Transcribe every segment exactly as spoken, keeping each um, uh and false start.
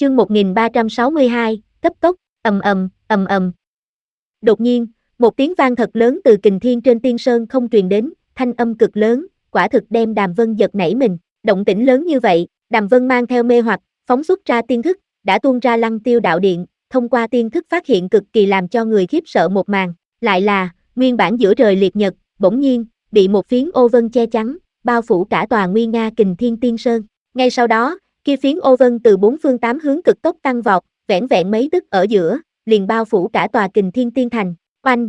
Chương một nghìn ba trăm sáu mươi hai, cấp tốc, ầm ầm, ầm ầm. Đột nhiên, một tiếng vang thật lớn từ kình thiên trên tiên sơn không truyền đến, thanh âm cực lớn, quả thực đem Đàm Vân giật nảy mình. Động tĩnh lớn như vậy, Đàm Vân mang theo mê hoặc, phóng xuất ra tiên thức, đã tuôn ra Lăng Tiêu đạo điện, thông qua tiên thức phát hiện cực kỳ làm cho người khiếp sợ một màn, lại là nguyên bản giữa trời liệt nhật, bỗng nhiên bị một phiến ô vân che chắn, bao phủ cả tòa nguy nga kình thiên tiên sơn. Ngay sau đó, kia phiến ô vân từ bốn phương tám hướng cực tốc tăng vọt, vẻn vẹn mấy tức ở giữa, liền bao phủ cả tòa kình thiên tiên thành. Oanh!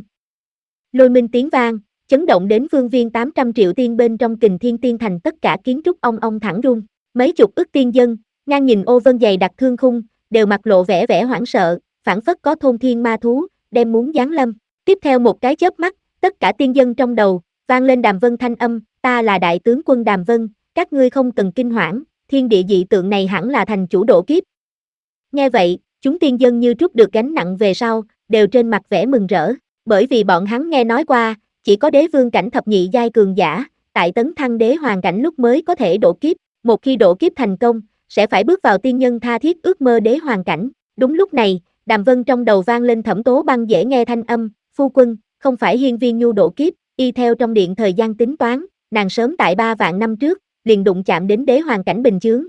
Lôi minh tiếng vang, chấn động đến phương viên tám trăm triệu tiên bên trong kình thiên tiên thành, tất cả kiến trúc ong ong thẳng rung. Mấy chục ức tiên dân, ngang nhìn ô vân dày đặc thương khung, đều mặt lộ vẻ vẻ hoảng sợ, phảng phất có thôn thiên ma thú, đem muốn giáng lâm. Tiếp theo một cái chớp mắt, tất cả tiên dân trong đầu, vang lên Đàm Vân thanh âm, ta là đại tướng quân Đàm Vân, các ngươi không cần kinh hoảng, thiên địa dị tượng này hẳn là thành chủ độ kiếp. Nghe vậy, chúng tiên dân như trút được gánh nặng về sau, đều trên mặt vẻ mừng rỡ, bởi vì bọn hắn nghe nói qua, chỉ có đế vương cảnh thập nhị giai cường giả, tại tấn thăng đế hoàng cảnh lúc mới có thể độ kiếp, một khi độ kiếp thành công, sẽ phải bước vào tiên nhân tha thiết ước mơ đế hoàng cảnh. Đúng lúc này, Đàm Vân trong đầu vang lên Thẩm Tố Băng dễ nghe thanh âm, phu quân, không phải Hiên Viên Nhu độ kiếp, y theo trong điện thời gian tính toán, nàng sớm tại ba vạn năm trước, liền đụng chạm đến đế hoàng cảnh bình chướng.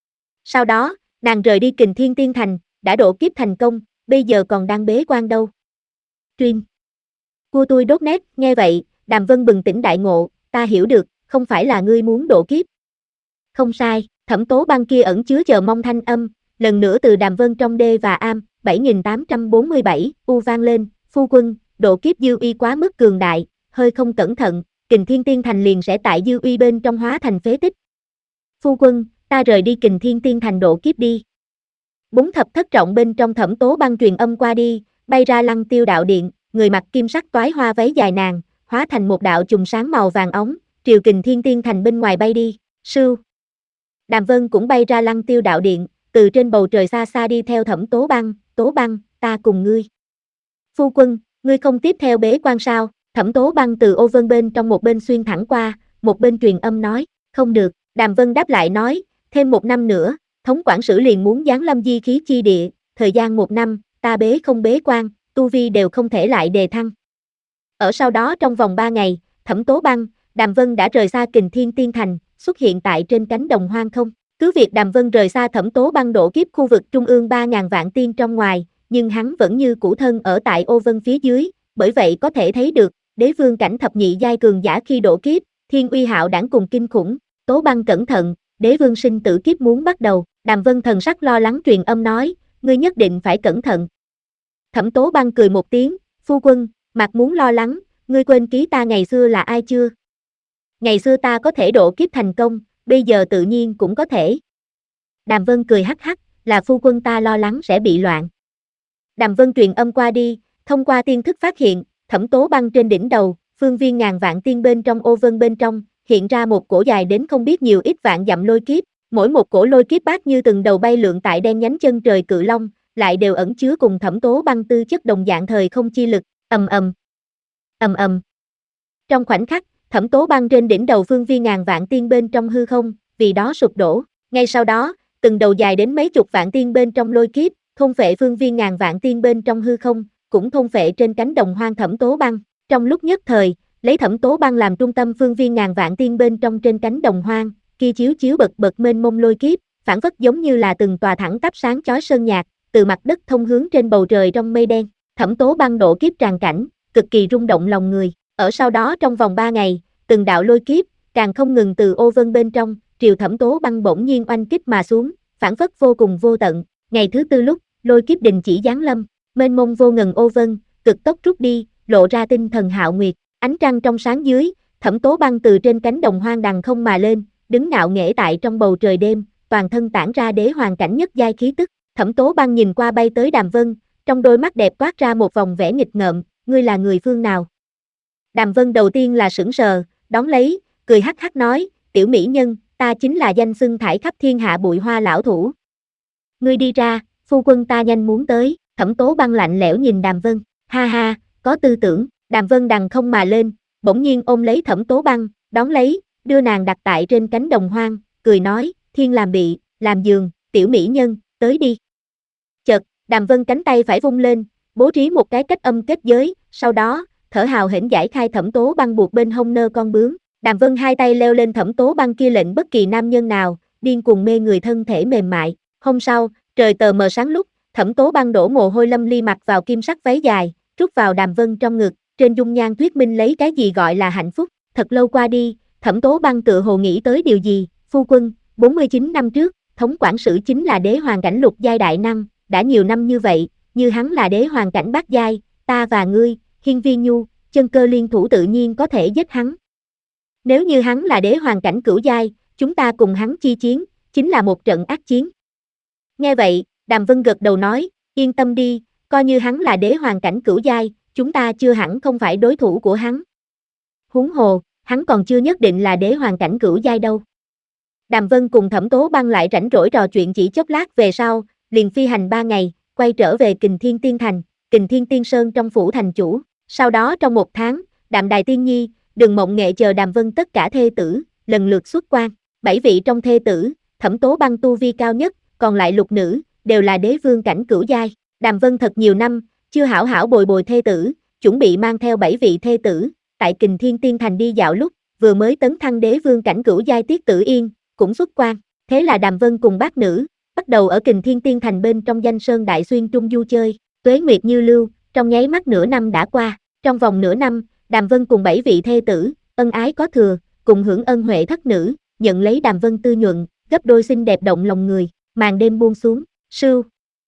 Sau đó, nàng rời đi Kình Thiên Tiên Thành, đã độ kiếp thành công, bây giờ còn đang bế quan đâu. Stream. Cua tôi đốt nét, nghe vậy, Đàm Vân bừng tỉnh đại ngộ, ta hiểu được, không phải là ngươi muốn độ kiếp. Không sai, Thẩm Tố Băng kia ẩn chứa chờ mong thanh âm, lần nữa từ Đàm Vân trong đê và am, bảy nghìn tám trăm bốn mươi bảy, u vang lên, phu quân, độ kiếp dư uy quá mức cường đại, hơi không cẩn thận, Kình Thiên Tiên Thành liền sẽ tại dư uy bên trong hóa thành phế tích. Phu quân, ta rời đi Kình Thiên Tiên Thành độ kiếp đi. Bốn thập thất trọng bên trong Thẩm Tố Băng truyền âm qua đi, bay ra Lăng Tiêu đạo điện, người mặc kim sắc toái hoa váy dài nàng, hóa thành một đạo chùm sáng màu vàng óng, triều Kình Thiên Tiên Thành bên ngoài bay đi. Sưu. Đàm Vân cũng bay ra Lăng Tiêu đạo điện, từ trên bầu trời xa xa đi theo Thẩm Tố Băng, Tố Băng, ta cùng ngươi. Phu quân, ngươi không tiếp theo bế quan sao? Thẩm Tố Băng từ ô vân bên trong một bên xuyên thẳng qua, một bên truyền âm nói, không được. Đàm Vân đáp lại nói, thêm một năm nữa, thống quản sử liền muốn giáng lâm di khí chi địa, thời gian một năm, ta bế không bế quan, tu vi đều không thể lại đề thăng. Ở sau đó trong vòng ba ngày, Thẩm Tố Băng, Đàm Vân đã rời xa Kình Thiên Tiên Thành, xuất hiện tại trên cánh đồng hoang không. Cứ việc Đàm Vân rời xa Thẩm Tố Băng độ kiếp khu vực trung ương ba nghìn vạn tiên trong ngoài, nhưng hắn vẫn như cũ thân ở tại ô vân phía dưới, bởi vậy có thể thấy được, đế vương cảnh thập nhị giai cường giả khi độ kiếp, thiên uy hạo đảng cùng kinh khủng. Tố Băng cẩn thận, đế vương sinh tử kiếp muốn bắt đầu. Đàm Vân thần sắc lo lắng truyền âm nói, ngươi nhất định phải cẩn thận. Thẩm Tố Băng cười một tiếng, phu quân, mặt muốn lo lắng, ngươi quên ký ta ngày xưa là ai chưa? Ngày xưa ta có thể độ kiếp thành công, bây giờ tự nhiên cũng có thể. Đàm Vân cười hắc hắc, là phu quân ta lo lắng sẽ bị loạn. Đàm Vân truyền âm qua đi, thông qua tiên thức phát hiện, Thẩm Tố Băng trên đỉnh đầu, phương viên ngàn vạn tiên bên trong ô vân bên trong, hiện ra một cổ dài đến không biết nhiều ít vạn dặm lôi kiếp, mỗi một cổ lôi kiếp bát như từng đầu bay lượn tại đen nhánh chân trời cự long, lại đều ẩn chứa cùng Thẩm Tố Băng tư chất đồng dạng thời không chi lực, ầm ầm, ầm ầm. Trong khoảnh khắc, Thẩm Tố Băng trên đỉnh đầu phương viên ngàn vạn tiên bên trong hư không, vì đó sụp đổ. Ngay sau đó, từng đầu dài đến mấy chục vạn tiên bên trong lôi kiếp, thôn phệ phương viên ngàn vạn tiên bên trong hư không, cũng thôn phệ trên cánh đồng hoang Thẩm Tố Băng. Trong lúc nhất thời, lấy Thẩm Tố Băng làm trung tâm phương viên ngàn vạn tiên bên trong trên cánh đồng hoang, kia chiếu chiếu bật bật mênh mông lôi kiếp, phản phất giống như là từng tòa thẳng tắp sáng chói sơn nhạc, từ mặt đất thông hướng trên bầu trời trong mây đen. Thẩm Tố Băng độ kiếp tràn cảnh, cực kỳ rung động lòng người. Ở sau đó trong vòng ba ngày, từng đạo lôi kiếp, càng không ngừng từ ô vân bên trong, triều Thẩm Tố Băng bỗng nhiên oanh kích mà xuống, phản phất vô cùng vô tận. Ngày thứ tư lúc, lôi kiếp đình chỉ giáng lâm, mênh mông vô ngần ô vân, cực tốc rút đi, lộ ra tinh thần hạo nguyệt, ánh trăng trong sáng dưới, Thẩm Tố Băng từ trên cánh đồng hoang đằng không mà lên, đứng ngạo nghễ tại trong bầu trời đêm, toàn thân tản ra đế hoàng cảnh nhất giai khí tức. Thẩm Tố Băng nhìn qua bay tới Đàm Vân, trong đôi mắt đẹp toát ra một vòng vẻ nghịch ngợm, ngươi là người phương nào? Đàm Vân đầu tiên là sững sờ, đón lấy, cười hắc hắc nói, tiểu mỹ nhân, ta chính là danh xưng thải khắp thiên hạ bụi hoa lão thủ. Ngươi đi ra, phu quân ta nhanh muốn tới. Thẩm Tố Băng lạnh lẽo nhìn Đàm Vân, ha ha, có tư tưởng. Đàm Vân đằng không mà lên, bỗng nhiên ôm lấy Thẩm Tố Băng, đón lấy, đưa nàng đặt tại trên cánh đồng hoang, cười nói, thiên làm bị, làm giường, tiểu mỹ nhân, tới đi. Đàm Vân cánh tay phải vung lên, bố trí một cái cách âm kết giới, sau đó, thở hào hển giải khai Thẩm Tố Băng buộc bên hông nơ con bướm. Đàm Vân hai tay leo lên Thẩm Tố Băng kia lệnh bất kỳ nam nhân nào, điên cuồng mê người thân thể mềm mại. Hôm sau, trời tờ mờ sáng lúc, Thẩm Tố Băng đổ mồ hôi lâm ly mặc vào kim sắc váy dài, rút vào Đàm Vân trong ngực, trên dung nhan thuyết minh lấy cái gì gọi là hạnh phúc. Thật lâu qua đi, Thẩm Tố Băng tự hồ nghĩ tới điều gì, phu quân, bốn mươi chín năm trước, Thống quản sử chính là đế hoàng cảnh lục giai đại năng, đã nhiều năm như vậy, như hắn là đế hoàng cảnh bát giai, ta và ngươi, Hiên Viên Nhu, Chân Cơ liên thủ tự nhiên có thể giết hắn. Nếu như hắn là đế hoàng cảnh cửu giai, chúng ta cùng hắn chi chiến, chính là một trận ác chiến. Nghe vậy, Đàm Vân gật đầu nói, yên tâm đi, coi như hắn là đế hoàng cảnh cửu giai, chúng ta chưa hẳn không phải đối thủ của hắn. Huống hồ, hắn còn chưa nhất định là đế hoàng cảnh cửu giai đâu. Đàm Vân cùng Thẩm Tố Băng lại rảnh rỗi trò chuyện chỉ chốc lát về sau, liền phi hành ba ngày, quay trở về Kình Thiên Tiên Thành, Kình Thiên Tiên Sơn trong phủ thành chủ. Sau đó trong một tháng, Đạm Đài Tiên Nhi, Đường Mộng Nghệ chờ Đàm Vân tất cả thê tử, lần lượt xuất quan. Bảy vị trong thê tử, Thẩm Tố Băng tu vi cao nhất, còn lại lục nữ, đều là đế vương cảnh cửu giai. Đàm Vân thật nhiều năm, chưa hảo hảo bồi bồi thê tử, chuẩn bị mang theo bảy vị thê tử, tại Kình Thiên Tiên Thành đi dạo lúc, vừa mới tấn thăng đế vương cảnh cửu giai Tiết Tử Yên, cũng xuất quan. Thế là Đàm Vân cùng bát nữ, bắt đầu ở Kình Thiên Tiên Thành bên trong danh sơn đại xuyên trung du chơi, tuế nguyệt như lưu, trong nháy mắt nửa năm đã qua. Trong vòng nửa năm, Đàm Vân cùng bảy vị thê tử, ân ái có thừa, cùng hưởng ân huệ thất nữ, nhận lấy Đàm Vân tư nhuận, gấp đôi xinh đẹp động lòng người. Màn đêm buông xuống, sưu.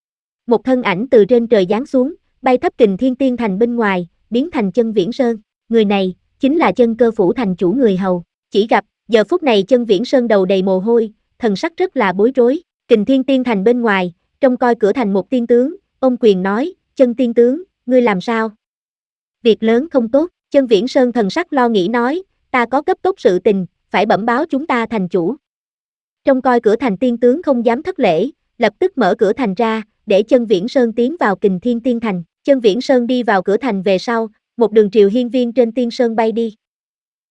Một thân ảnh từ trên trời giáng xuống, bay thấp Kình Thiên Tiên Thành bên ngoài, biến thành Chân Viễn Sơn. Người này, chính là Chân Cơ phủ thành chủ người hầu. Chỉ gặp, giờ phút này Chân Viễn Sơn đầu đầy mồ hôi, thần sắc rất là bối rối. Kình Thiên Tiên Thành bên ngoài, trông coi cửa thành một tiên tướng, ôm quyền nói, Chân tiên tướng, ngươi làm sao? Việc lớn không tốt. Chân Viễn Sơn thần sắc lo nghĩ nói, ta có cấp tốc sự tình, phải bẩm báo chúng ta thành chủ. Trông coi cửa thành tiên tướng không dám thất lễ, lập tức mở cửa thành ra, để Chân Viễn Sơn tiến vào Kình Thiên Tiên Thành. Chân Viễn Sơn đi vào cửa thành về sau, một đường triều hiên viên trên tiên sơn bay đi.